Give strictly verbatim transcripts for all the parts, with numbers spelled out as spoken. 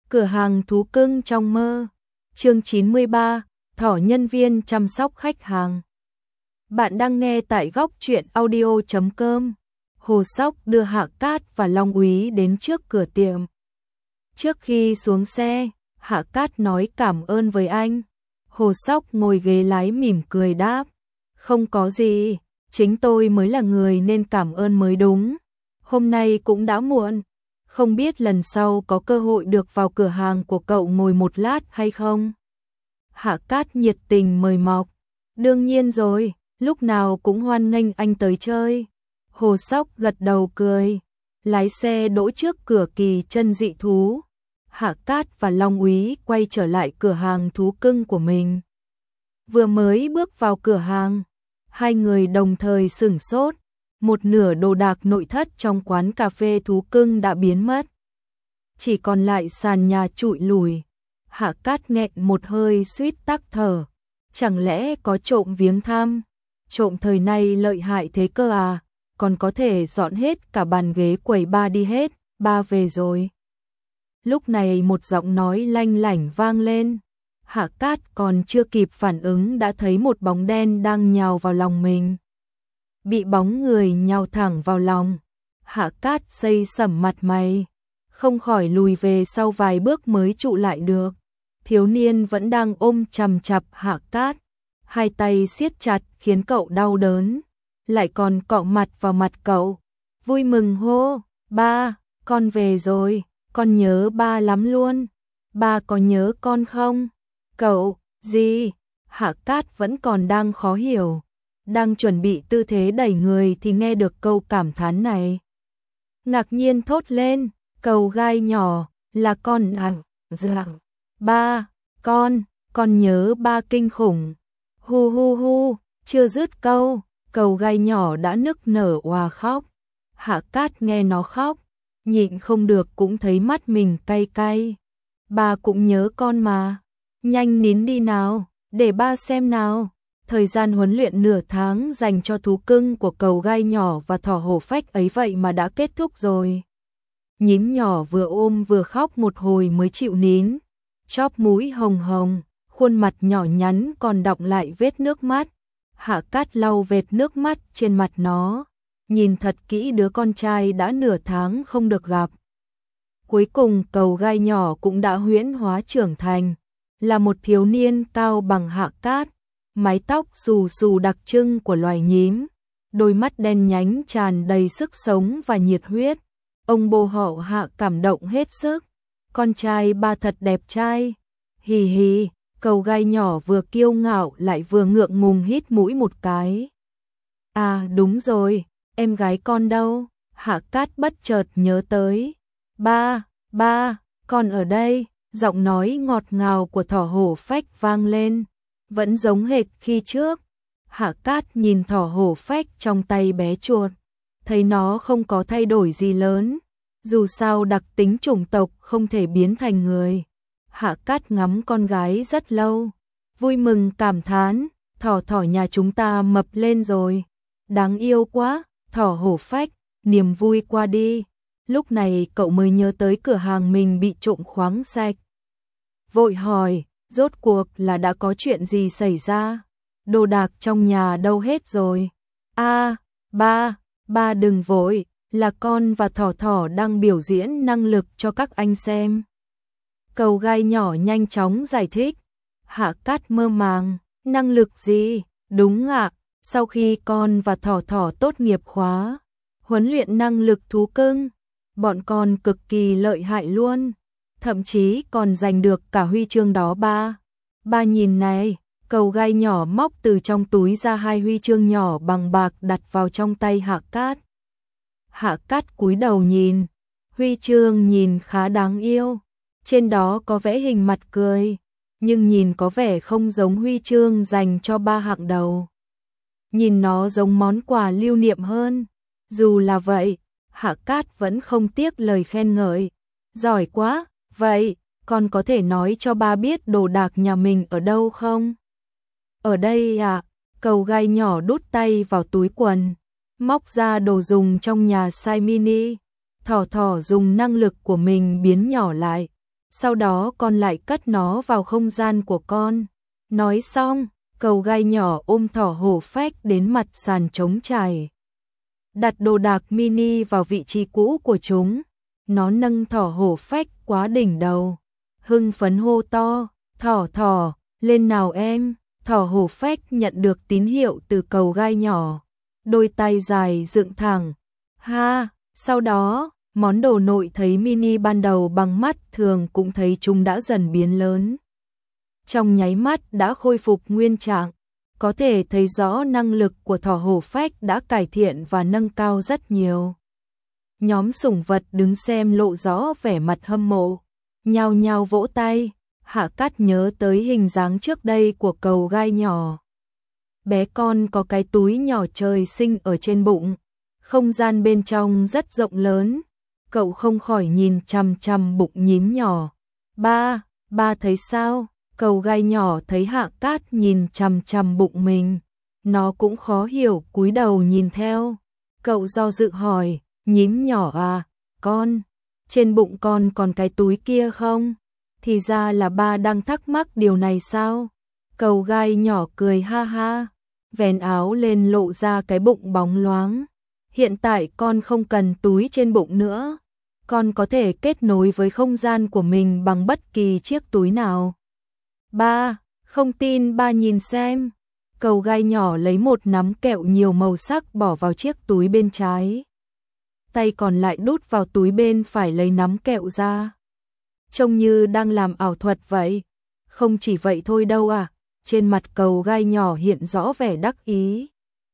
Cửa hàng thú cưng trong mơ. Chương chín mươi ba, thỏ nhân viên chăm sóc khách hàng. Bạn đang nghe tại góc truyện audio chấm com. Hồ Sóc đưa Hạ Cát và Long Úy đến trước cửa tiệm. Trước khi xuống xe, Hạ Cát nói cảm ơn với anh. Hồ Sóc ngồi ghế lái mỉm cười đáp, không có gì, chính tôi mới là người nên cảm ơn mới đúng. Hôm nay cũng đã muộn, không biết lần sau có cơ hội được vào cửa hàng của cậu ngồi một lát hay không? Hạ Cát nhiệt tình mời mọc, đương nhiên rồi, lúc nào cũng hoan nghênh anh tới chơi. Hồ Sóc gật đầu cười, lái xe đỗ trước cửa Kỳ Chân Dị Thú. Hạ Cát và Long Úy quay trở lại cửa hàng thú cưng của mình. Vừa mới bước vào cửa hàng, hai người đồng thời sửng sốt. Một nửa đồ đạc nội thất trong quán cà phê thú cưng đã biến mất. Chỉ còn lại sàn nhà trụi lùi. Hạ Cát nghẹn một hơi suýt tắc thở. Chẳng lẽ có trộm viếng thăm? Trộm thời này lợi hại thế cơ à? Còn có thể dọn hết cả bàn ghế quầy ba đi hết. Ba về rồi. Lúc này một giọng nói lanh lảnh vang lên. Hạ Cát còn chưa kịp phản ứng đã thấy một bóng đen đang nhào vào lòng mình. Bị bóng người nhào thẳng vào lòng, Hạ Cát xây sẩm mặt mày, không khỏi lùi về sau vài bước mới trụ lại được. Thiếu niên vẫn đang ôm chằm chặp Hạ Cát, hai tay siết chặt khiến cậu đau đớn, lại còn cọ mặt vào mặt cậu. Vui mừng hô, ba, con về rồi, con nhớ ba lắm luôn, ba có nhớ con không? Cậu, gì? Hạ Cát vẫn còn đang khó hiểu. Đang chuẩn bị tư thế đẩy người thì nghe được câu cảm thán này. Ngạc nhiên thốt lên, cầu gai nhỏ, là con à, rằng, ba, con, con nhớ ba kinh khủng. Hu hu hu, chưa dứt câu, cầu gai nhỏ đã nức nở òa khóc. Hạ Cát nghe nó khóc, nhịn không được cũng thấy mắt mình cay cay. Ba cũng nhớ con mà, nhanh nín đi nào, để ba xem nào. Thời gian huấn luyện nửa tháng dành cho thú cưng của cầu gai nhỏ và thỏ hổ phách ấy vậy mà đã kết thúc rồi. Nhím nhỏ vừa ôm vừa khóc một hồi mới chịu nín. Chóp mũi hồng hồng, khuôn mặt nhỏ nhắn còn đọng lại vết nước mắt. Hạ Cát lau vệt nước mắt trên mặt nó, nhìn thật kỹ đứa con trai đã nửa tháng không được gặp. Cuối cùng cầu gai nhỏ cũng đã huyễn hóa trưởng thành, là một thiếu niên cao bằng Hạ Cát. Mái tóc xù xù đặc trưng của loài nhím, đôi mắt đen nhánh tràn đầy sức sống và nhiệt huyết. Ông bố họ Hạ cảm động hết sức. Con trai ba thật đẹp trai. Hì hì, cầu gai nhỏ vừa kiêu ngạo lại vừa ngượng ngùng hít mũi một cái. À đúng rồi, em gái con đâu? Hạ Cát bất chợt nhớ tới. Ba, ba, con ở đây. Giọng nói ngọt ngào của thỏ hổ phách vang lên. Vẫn giống hệt khi trước. Hạ Cát nhìn thỏ hổ phách trong tay bé chuột, thấy nó không có thay đổi gì lớn. Dù sao đặc tính chủng tộc không thể biến thành người. Hạ Cát ngắm con gái rất lâu, vui mừng cảm thán, thỏ thỏ nhà chúng ta mập lên rồi. Đáng yêu quá, thỏ hổ phách, niềm vui qua đi. Lúc này cậu mới nhớ tới cửa hàng mình bị trộm khoáng sạch. Vội hỏi, rốt cuộc là đã có chuyện gì xảy ra? Đồ đạc trong nhà đâu hết rồi? A, ba, ba đừng vội, là con và thỏ thỏ đang biểu diễn năng lực cho các anh xem. Cầu gai nhỏ nhanh chóng giải thích. Hạ Cát mơ màng, năng lực gì? Đúng ạ, sau khi con và thỏ thỏ tốt nghiệp khóa huấn luyện năng lực thú cưng, bọn con cực kỳ lợi hại luôn. Thậm chí còn giành được cả huy chương đó ba. Ba nhìn này, cầu gai nhỏ móc từ trong túi ra hai huy chương nhỏ bằng bạc đặt vào trong tay Hạ Cát. Hạ Cát cúi đầu nhìn, huy chương nhìn khá đáng yêu. Trên đó có vẽ hình mặt cười, nhưng nhìn có vẻ không giống huy chương dành cho ba hạng đầu. Nhìn nó giống món quà lưu niệm hơn. Dù là vậy, Hạ Cát vẫn không tiếc lời khen ngợi. Giỏi quá! Vậy, con có thể nói cho ba biết đồ đạc nhà mình ở đâu không? Ở đây à? Cầu gai nhỏ đút tay vào túi quần, móc ra đồ dùng trong nhà size mini. Thỏ thỏ dùng năng lực của mình biến nhỏ lại, sau đó con lại cất nó vào không gian của con. Nói xong, cầu gai nhỏ ôm thỏ hổ phách đến mặt sàn trống trải. Đặt đồ đạc mini vào vị trí cũ của chúng. Nó nâng thỏ hổ phách quá đỉnh đầu. Hưng phấn hô to, thỏ thỏ, lên nào em. Thỏ hổ phách nhận được tín hiệu từ cầu gai nhỏ. Đôi tay dài dựng thẳng. Ha, sau đó, món đồ nội thấy mini ban đầu bằng mắt thường cũng thấy chúng đã dần biến lớn. Trong nháy mắt đã khôi phục nguyên trạng, có thể thấy rõ năng lực của thỏ hổ phách đã cải thiện và nâng cao rất nhiều. Nhóm sủng vật đứng xem lộ rõ vẻ mặt hâm mộ, nhao nhao vỗ tay. Hạ Cát nhớ tới hình dáng trước đây của cầu gai nhỏ. Bé con có cái túi nhỏ trời sinh ở trên bụng, không gian bên trong rất rộng lớn. Cậu không khỏi nhìn chằm chằm bụng nhím nhỏ. Ba, ba thấy sao? Cầu gai nhỏ thấy Hạ Cát nhìn chằm chằm bụng mình, nó cũng khó hiểu cúi đầu nhìn theo. Cậu do dự hỏi, nhím nhỏ à, con, trên bụng con còn cái túi kia không? Thì ra là ba đang thắc mắc điều này sao? Cầu gai nhỏ cười ha ha, vén áo lên lộ ra cái bụng bóng loáng. Hiện tại con không cần túi trên bụng nữa, con có thể kết nối với không gian của mình bằng bất kỳ chiếc túi nào. Ba, không tin ba nhìn xem. Cầu gai nhỏ lấy một nắm kẹo nhiều màu sắc bỏ vào chiếc túi bên trái. Tay còn lại đút vào túi bên phải lấy nắm kẹo ra. Trông như đang làm ảo thuật vậy. Không chỉ vậy thôi đâu à, trên mặt cầu gai nhỏ hiện rõ vẻ đắc ý.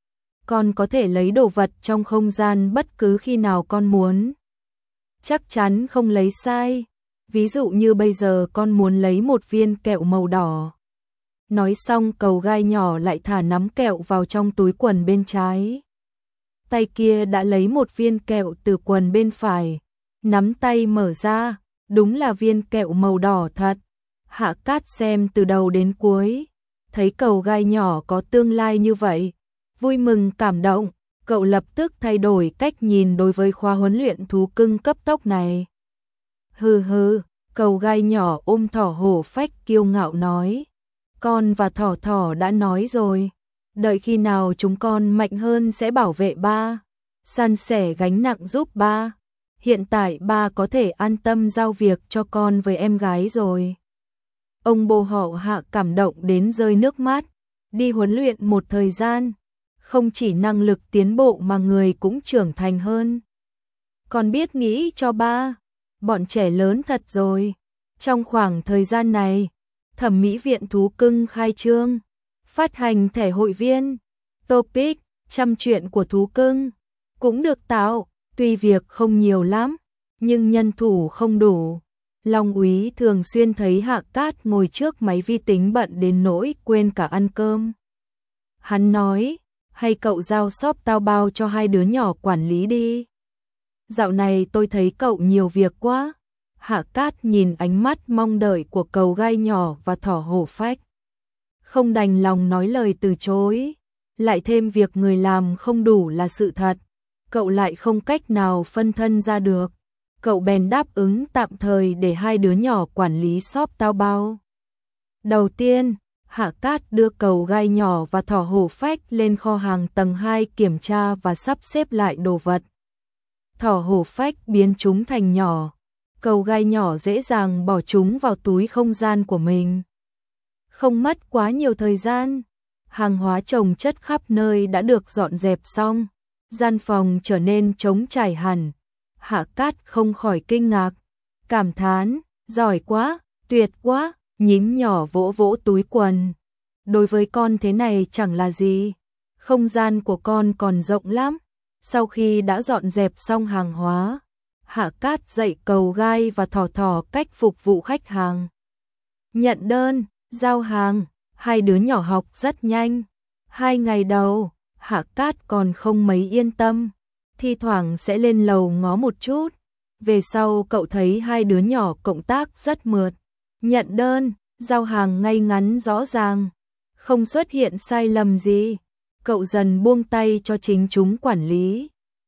Con có thể lấy đồ vật trong không gian bất cứ khi nào con muốn. Chắc chắn không lấy sai. Ví dụ như bây giờ con muốn lấy một viên kẹo màu đỏ. Nói xong cầu gai nhỏ lại thả nắm kẹo vào trong túi quần bên trái. Tay kia đã lấy một viên kẹo từ quần bên phải. Nắm tay mở ra, đúng là viên kẹo màu đỏ thật. Hạ Cát xem từ đầu đến cuối, thấy cầu gai nhỏ có tương lai như vậy. Vui mừng cảm động, cậu lập tức thay đổi cách nhìn đối với khóa huấn luyện thú cưng cấp tốc này. Hừ hừ, cầu gai nhỏ ôm thỏ hổ phách kiêu ngạo nói. Con và thỏ thỏ đã nói rồi, đợi khi nào chúng con mạnh hơn sẽ bảo vệ ba, san sẻ gánh nặng giúp ba. Hiện tại ba có thể an tâm giao việc cho con với em gái rồi. Ông bồ họ Hạ cảm động đến rơi nước mắt. Đi huấn luyện một thời gian, không chỉ năng lực tiến bộ mà người cũng trưởng thành hơn. Con biết nghĩ cho ba, bọn trẻ lớn thật rồi. Trong khoảng thời gian này, Thẩm mỹ viện thú cưng khai trương, phát hành thẻ hội viên, topic, trăm chuyện của thú cưng, cũng được tạo, tuy việc không nhiều lắm, nhưng nhân thủ không đủ. Long Úy thường xuyên thấy Hạ Cát ngồi trước máy vi tính bận đến nỗi quên cả ăn cơm. Hắn nói, hay cậu giao shop tao bao cho hai đứa nhỏ quản lý đi. Dạo này tôi thấy cậu nhiều việc quá. Hạ Cát nhìn ánh mắt mong đợi của cầu gai nhỏ và thỏ hổ phách. Không đành lòng nói lời từ chối, lại thêm việc người làm không đủ là sự thật. Cậu lại không cách nào phân thân ra được. Cậu bèn đáp ứng tạm thời để hai đứa nhỏ quản lý shop tao bao. Đầu tiên, Hạ Cát đưa cầu gai nhỏ và thỏ hổ phách lên kho hàng tầng hai kiểm tra và sắp xếp lại đồ vật. Thỏ hổ phách biến chúng thành nhỏ, cầu gai nhỏ dễ dàng bỏ chúng vào túi không gian của mình. Không mất quá nhiều thời gian, hàng hóa chồng chất khắp nơi đã được dọn dẹp xong, gian phòng trở nên trống trải hẳn. Hạ Cát không khỏi kinh ngạc, cảm thán, giỏi quá, tuyệt quá, nhím nhỏ vỗ vỗ túi quần. Đối với con thế này chẳng là gì, không gian của con còn rộng lắm. Sau khi đã dọn dẹp xong hàng hóa, Hạ Cát dạy cầu gai và thỏ thỏ cách phục vụ khách hàng. Nhận đơn, giao hàng, hai đứa nhỏ học rất nhanh. Hai ngày đầu, Hạ Cát còn không mấy yên tâm, thi thoảng sẽ lên lầu ngó một chút. Về sau cậu thấy hai đứa nhỏ cộng tác rất mượt, nhận đơn, giao hàng ngay ngắn rõ ràng, không xuất hiện sai lầm gì. Cậu dần buông tay cho chính chúng quản lý.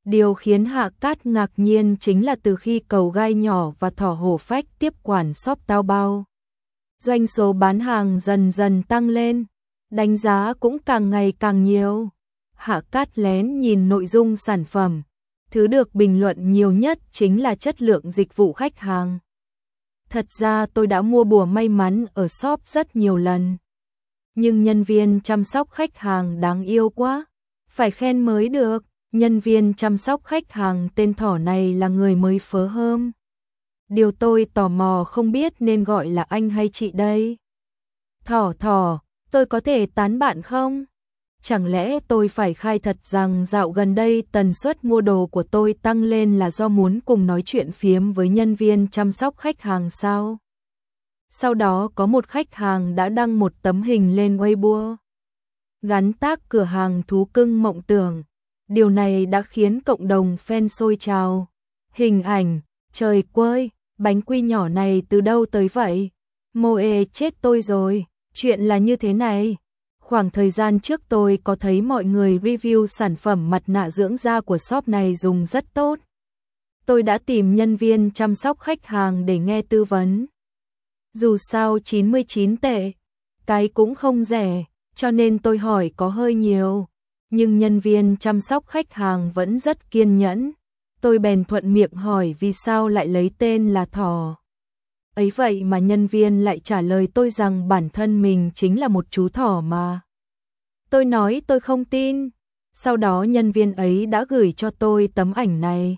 Điều khiến Hạ Cát ngạc nhiên chính là từ khi cầu gai nhỏ và thỏ hổ phách tiếp quản shop Taobao, doanh số bán hàng dần dần tăng lên, đánh giá cũng càng ngày càng nhiều. Hạ Cát lén nhìn nội dung sản phẩm, thứ được bình luận nhiều nhất chính là chất lượng dịch vụ khách hàng. Thật ra tôi đã mua bùa may mắn ở shop rất nhiều lần, nhưng nhân viên chăm sóc khách hàng đáng yêu quá, phải khen mới được. Nhân viên chăm sóc khách hàng tên Thỏ này là người mới phớ hơm. Điều tôi tò mò không biết nên gọi là anh hay chị đây. Thỏ Thỏ, tôi có thể tán bạn không? Chẳng lẽ tôi phải khai thật rằng dạo gần đây tần suất mua đồ của tôi tăng lên là do muốn cùng nói chuyện phiếm với nhân viên chăm sóc khách hàng sao? Sau đó có một khách hàng đã đăng một tấm hình lên Weibo, gắn tag cửa hàng thú cưng mộng tưởng. Điều này đã khiến cộng đồng fan sôi trào. Hình ảnh, trời quơi, bánh quy nhỏ này từ đâu tới vậy? Moe chết tôi rồi, chuyện là như thế này. Khoảng thời gian trước tôi có thấy mọi người review sản phẩm mặt nạ dưỡng da của shop này dùng rất tốt. Tôi đã tìm nhân viên chăm sóc khách hàng để nghe tư vấn. Dù sao chín mươi chín tệ, cái cũng không rẻ, cho nên tôi hỏi có hơi nhiều. Nhưng nhân viên chăm sóc khách hàng vẫn rất kiên nhẫn. Tôi bèn thuận miệng hỏi vì sao lại lấy tên là Thỏ. Ấy vậy mà nhân viên lại trả lời tôi rằng bản thân mình chính là một chú thỏ mà. Tôi nói tôi không tin. Sau đó nhân viên ấy đã gửi cho tôi tấm ảnh này.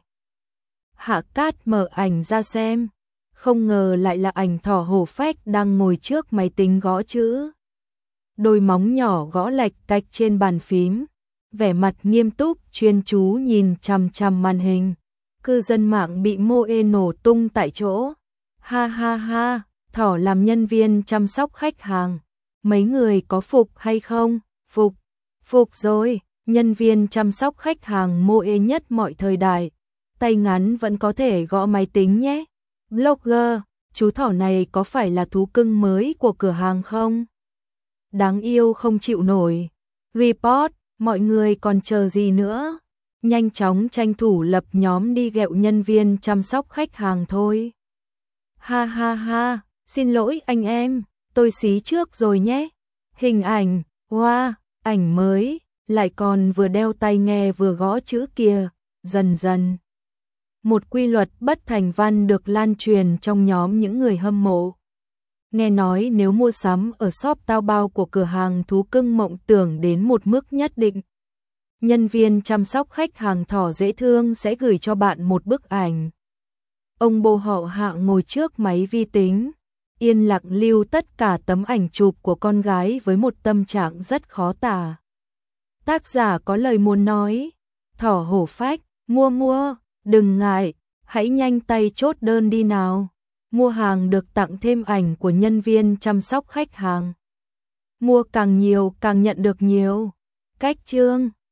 Hạ Cát mở ảnh ra xem. Không ngờ lại là ảnh thỏ hổ phách đang ngồi trước máy tính gõ chữ. Đôi móng nhỏ gõ lạch cạch trên bàn phím. Vẻ mặt nghiêm túc, chuyên chú nhìn chằm chằm màn hình. Cư dân mạng bị Moe nổ tung tại chỗ. Ha ha ha, Thỏ làm nhân viên chăm sóc khách hàng. Mấy người có phục hay không? Phục, phục rồi, nhân viên chăm sóc khách hàng Moe nhất mọi thời đại. Tay ngắn vẫn có thể gõ máy tính nhé. Blogger, chú thỏ này có phải là thú cưng mới của cửa hàng không? Đáng yêu không chịu nổi. Report. Mọi người còn chờ gì nữa? Nhanh chóng tranh thủ lập nhóm đi ghẹo nhân viên chăm sóc khách hàng thôi. Ha ha ha, xin lỗi anh em, tôi xí trước rồi nhé. Hình ảnh, wow, ảnh mới, lại còn vừa đeo tai nghe vừa gõ chữ kìa, dần dần. Một quy luật bất thành văn được lan truyền trong nhóm những người hâm mộ. Nghe nói nếu mua sắm ở shop Taobao của cửa hàng thú cưng mộng tưởng đến một mức nhất định, nhân viên chăm sóc khách hàng Thỏ dễ thương sẽ gửi cho bạn một bức ảnh. Ông bố họ Hạ ngồi trước máy vi tính, yên lặng lưu tất cả tấm ảnh chụp của con gái với một tâm trạng rất khó tả. Tác giả có lời muốn nói, Thỏ hổ phách, mua mua, đừng ngại, hãy nhanh tay chốt đơn đi nào. Mua hàng được tặng thêm ảnh của nhân viên chăm sóc khách hàng. Mua càng nhiều càng nhận được nhiều. Cách chương